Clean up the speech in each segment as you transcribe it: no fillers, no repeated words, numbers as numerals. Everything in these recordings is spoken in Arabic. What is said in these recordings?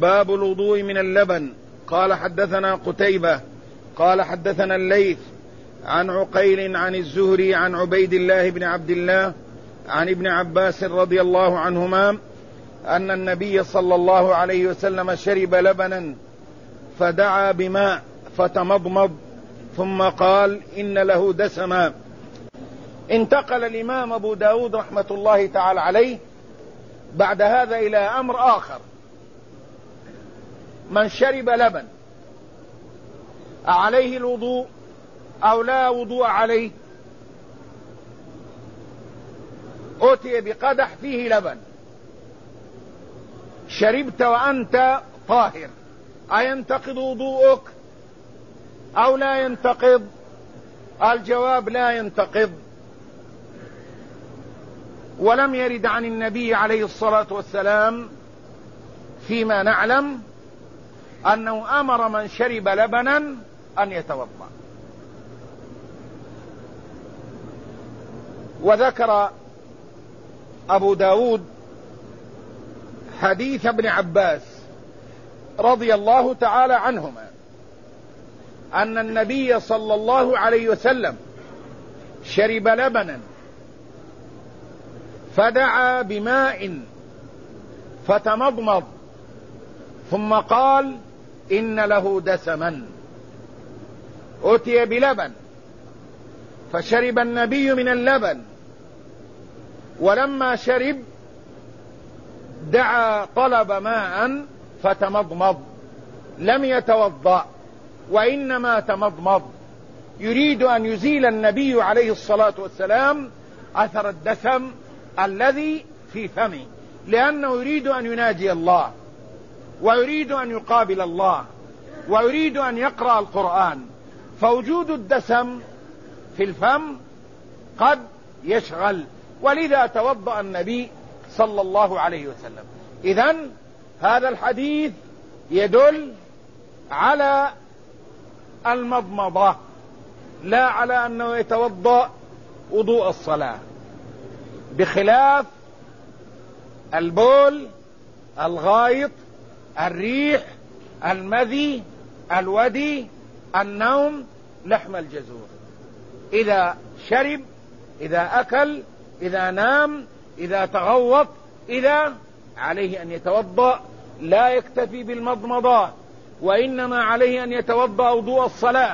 باب الوضوء من اللبن. قال حدثنا قتيبة قال حدثنا الليث عن عقيل عن الزهري عن عبيد الله بن عبد الله عن ابن عباس رضي الله عنهما أن النبي صلى الله عليه وسلم شرب لبنا فدعا بماء فتمضمض ثم قال إن له دسما. انتقل الإمام أبو داود رحمة الله تعالى عليه بعد هذا إلى أمر آخر. من شرب لبن أعليه الوضوء أو لا وضوء عليه؟ أتي بقدح فيه لبن، شربت وأنت طاهر، أينتقض وضوءك أو لا ينتقض؟ الجواب لا ينتقض. ولم يرد عن النبي عليه الصلاة والسلام فيما نعلم أنه أمر من شرب لبنا أن يتوضأ. وذكر أبو داود حديث ابن عباس رضي الله تعالى عنهما أن النبي صلى الله عليه وسلم شرب لبنا فدعا بماء فتمضمض ثم قال إن له دسما. أتي بلبن فشرب النبي من اللبن، ولما شرب دعا طلب ماء فتمضمض، لم يتوضأ وإنما تمضمض، يريد أن يزيل النبي عليه الصلاة والسلام أثر الدسم الذي في فمه، لأنه يريد أن يناجي الله ويريد أن يقابل الله ويريد أن يقرأ القرآن، فوجود الدسم في الفم قد يشغل، ولذا توضأ النبي صلى الله عليه وسلم. إذن هذا الحديث يدل على المضمضة لا على أنه يتوضأ وضوء الصلاة، بخلاف البول، الغائط، الريح، المذي، الودي، النوم، لحم الجزور. إذا شرب، إذا أكل، إذا نام، إذا تغوط، إذا عليه أن يتوضأ، لا يكتفي بالمضمضة، وإنما عليه أن يتوضأ وضوء الصلاة.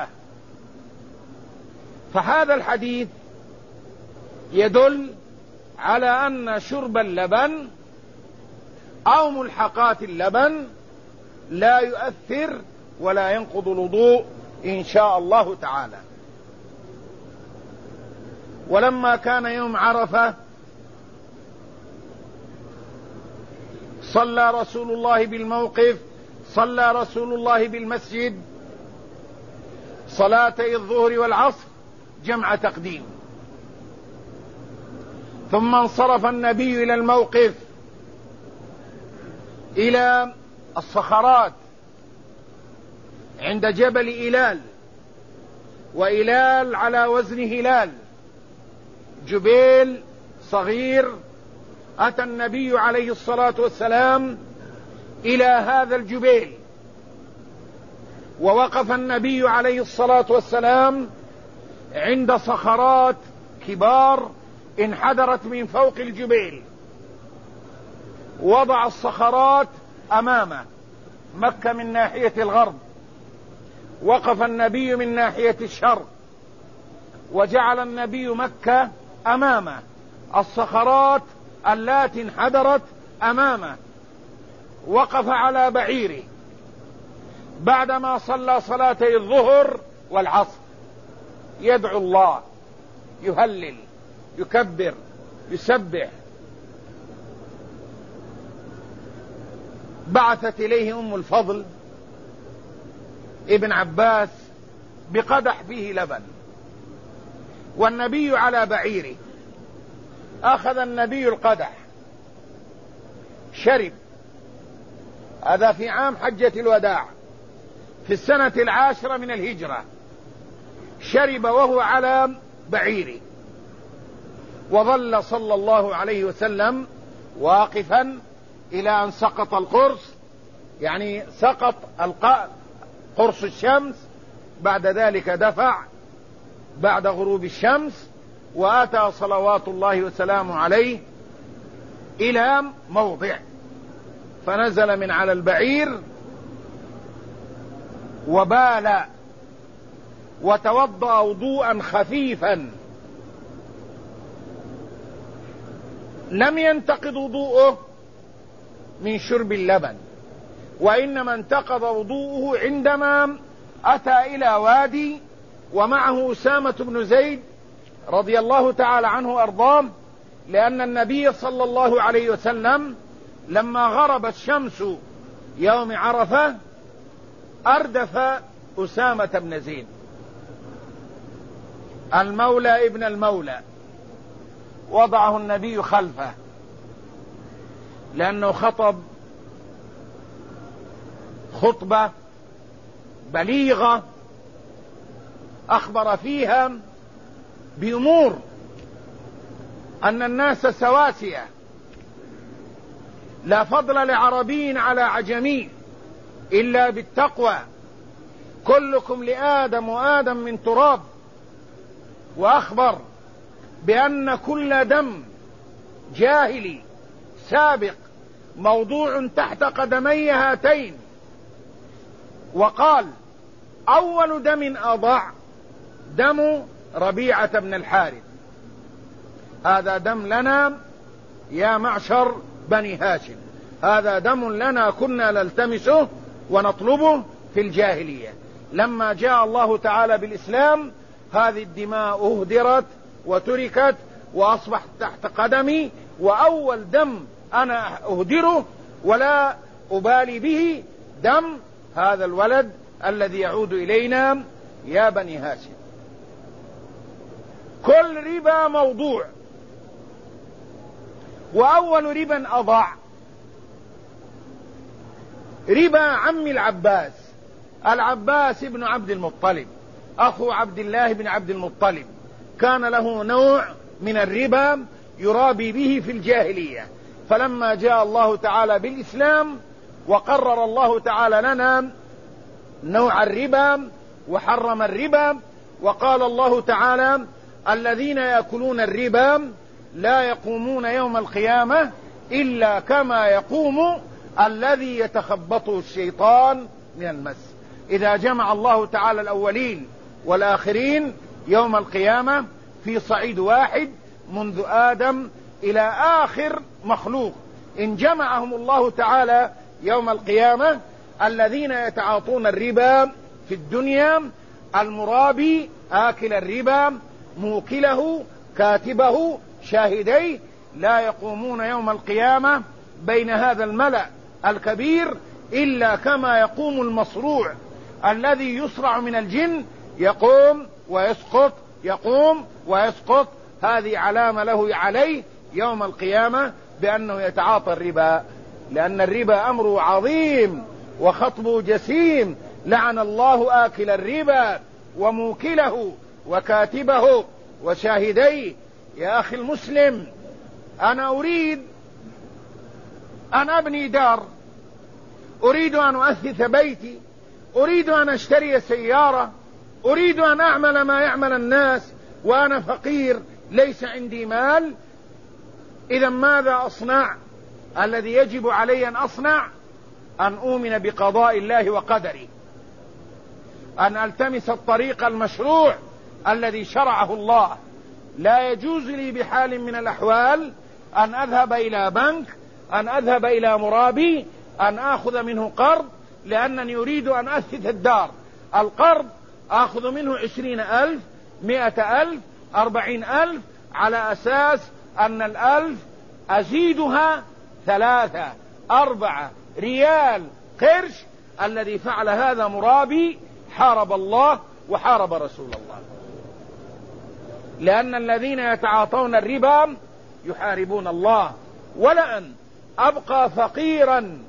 فهذا الحديث يدل على أن شرب اللبن أو ملحقات اللبن لا يؤثر ولا ينقض الوضوء إن شاء الله تعالى. ولما كان يوم عرفة صلى رسول الله بالموقف، صلى رسول الله بالمسجد صلاتي الظهر والعصر جمع تقديم، ثم انصرف النبي إلى الموقف، إلى الصخرات عند جبل إيلال، وإيلال على وزن هلال، جبيل صغير. أتى النبي عليه الصلاة والسلام إلى هذا الجبيل، ووقف النبي عليه الصلاة والسلام عند صخرات كبار انحدرت من فوق الجبيل، وضع الصخرات أمامه، مكة من ناحية الغرب، وقف النبي من ناحية الشرق، وجعل النبي مكة أمامه، الصخرات اللاتي انحدرت أمامه، وقف على بعيره بعدما صلى صلاتي الظهر والعصر، يدعو الله، يهلل، يكبر، يسبح. بعثت إليه أم الفضل ابن عباس بقدح فيه لبن، والنبي على بعيره. أخذ النبي القدح، شرب. هذا في عام حجة الوداع في السنة 10 من الهجرة، شرب وهو على بعيره، وظل صلى الله عليه وسلم واقفا إلى أن سقط القرص، يعني سقط قرص الشمس، بعد ذلك دفع بعد غروب الشمس، وآتى صلوات الله وسلامه عليه إلى موضع، فنزل من على البعير وبال وتوضأ وضوءا خفيفا، لم ينتقض وضوءه من شرب اللبن، وإنما انتقض وضوءه عندما أتى إلى وادي ومعه أسامة بن زيد رضي الله تعالى عنه وأرضاه، لأن النبي صلى الله عليه وسلم لما غربت شمس يوم عرفة أردف أسامة بن زيد المولى ابن المولى، وضعه النبي خلفه لأنه خطب خطبة بليغة أخبر فيها بأمور أن الناس سواسية، لا فضل لعربي على عجمي إلا بالتقوى، كلكم لآدم وآدم من تراب، وأخبر بأن كل دم جاهلي سابق موضوع تحت قدمي هاتين، وقال أول دم أضاع دم ربيعة بن الحارث، هذا دم لنا يا معشر بني هاشم، هذا دم لنا كنا نلتمسه ونطلبه في الجاهلية، لما جاء الله تعالى بالإسلام هذه الدماء أهدرت وتركت وأصبحت تحت قدمي، وأول دم أنا أهدره ولا أبالي به دم هذا الولد الذي يعود إلينا يا بني هاشم. كل ربا موضوع، وأول ربا أضاع ربا عم العباس، العباس بن عبد المطلب أخو عبد الله بن عبد المطلب، كان له نوع من الربا يرابي به في الجاهلية، فلما جاء الله تعالى بالإسلام وقرر الله تعالى لنا نوع الربا وحرم الربا، وقال الله تعالى الذين يأكلون الربا لا يقومون يوم القيامة إلا كما يقوم الذي يتخبطه الشيطان من المس. إذا جمع الله تعالى الأولين والآخرين يوم القيامة في صعيد واحد منذ آدم إلى آخر مخلوق، إن جمعهم الله تعالى يوم القيامة الذين يتعاطون الربا في الدنيا، المرابي آكل الربا موكله كاتبه شاهديه، لا يقومون يوم القيامة بين هذا الملأ الكبير إلا كما يقوم المصروع الذي يصرع من الجن، يقوم ويسقط يقوم ويسقط، هذه علامة له عليه يوم القيامة بأنه يتعاطى الربا، لأن الربا أمره عظيم وخطبه جسيم، لعن الله آكل الربا وموكله وكاتبه وشاهديه. يا أخي المسلم، أنا أريد أن أبني دار، أريد أن أؤثث بيتي، أريد أن أشتري سيارة، أريد أن أعمل ما يعمل الناس، وأنا فقير ليس عندي مال، إذا ماذا أصنع؟ الذي يجب علي أن أصنع أن أؤمن بقضاء الله وقدره، أن ألتمس الطريق المشروع الذي شرعه الله. لا يجوز لي بحال من الأحوال أن أذهب إلى بنك، أن أذهب إلى مرابي، أن آخذ منه قرض لأنني أريد أن أثث الدار. القرض آخذ منه 20,000 100,000 40,000 على أساس أن 1,000 أزيدها 3 4 ريال قرش. الذي فعل هذا مرابي حارب الله وحارب رسول الله، لأن الذين يتعاطون الربا يحاربون الله. ولأن أبقى فقيرا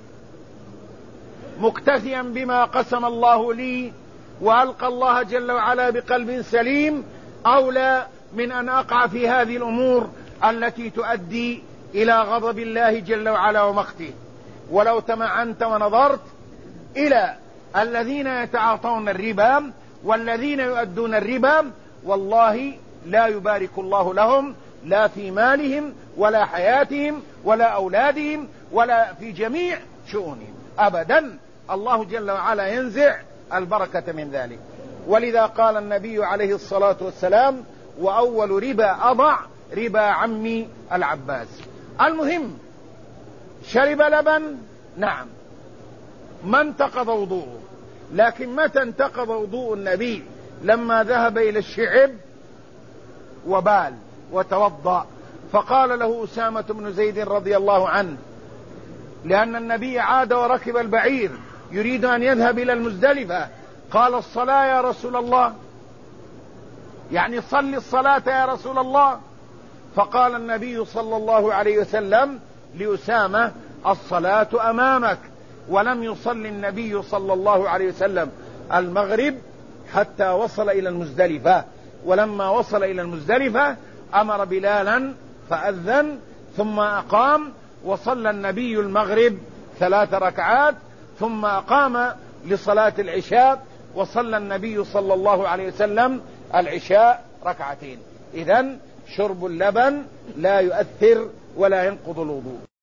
مكتفيا بما قسم الله لي وألقى الله جل وعلا بقلب سليم أولى من أن أقع في هذه الأمور التي تؤدي إلى غضب الله جل وعلا ومقته. ولو تمعنت ونظرت إلى الذين يتعاطون الربا والذين يؤدون الربا والله لا يبارك الله لهم لا في مالهم ولا حياتهم ولا أولادهم ولا في جميع شؤونهم أبدا. الله جل وعلا ينزع البركة من ذلك. ولذا قال النبي عليه الصلاة والسلام: وأول ربا أضع ربا عمي العباس. المهم شرب لبن، نعم، ما انتقض وضوءه، لكن متى انتقض وضوء النبي؟ لما ذهب إلى الشعب وبال وتوضأ، فقال له أسامة بن زيد رضي الله عنه، لأن النبي عاد وركب البعير يريد أن يذهب إلى المزدلفة، قال: الصلاة يا رسول الله، يعني صل الصلاة يا رسول الله. فقال النبي صلى الله عليه وسلم لأسامة: الصلاة أمامك. ولم يصل النبي صلى الله عليه وسلم المغرب حتى وصل إلى المزدلفة، ولما وصل إلى المزدلفة أمر بلالا فأذن ثم أقام، وصلى النبي المغرب 3 ركعات، ثم أقام لصلاة العشاء، وصلى النبي صلى الله عليه وسلم العشاء 2 ركعتين. إذن شرب اللبن لا يؤثر ولا ينقض الوضوء.